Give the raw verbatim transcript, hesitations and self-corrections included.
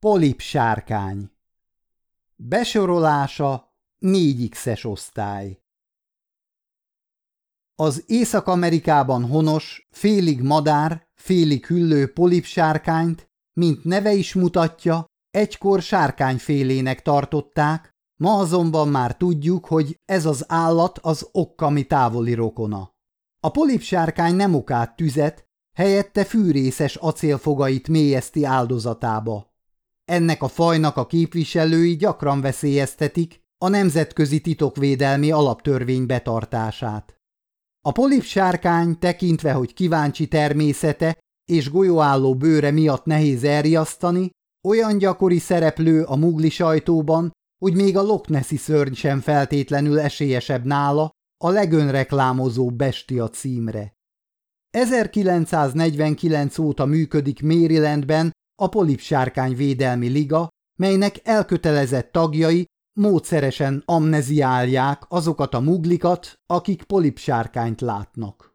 Polipsárkány. Besorolása négy X-es osztály. Az Észak-Amerikában honos, félig madár, félig hüllő polipsárkányt, mint neve is mutatja, egykor sárkányfélének tartották, ma azonban már tudjuk, hogy ez az állat az okkami távoli rokona. A polipsárkány nem okád tüzet, helyette fűrészes acélfogait mélyezti áldozatába. Ennek a fajnak a képviselői gyakran veszélyeztetik a nemzetközi titokvédelmi alaptörvény betartását. A polipsárkány tekintve, hogy kíváncsi természete és golyóálló bőre miatt nehéz elriasztani, olyan gyakori szereplő a mugli sajtóban, hogy még a Loch Nessi szörny sem feltétlenül esélyesebb nála a legönreklámozóbb bestia címre. ezerkilencszáznegyvenkilenc óta működik Marylandben a Polipsárkány Védelmi Liga, melynek elkötelezett tagjai módszeresen amneziálják azokat a muglikat, akik polipsárkányt látnak.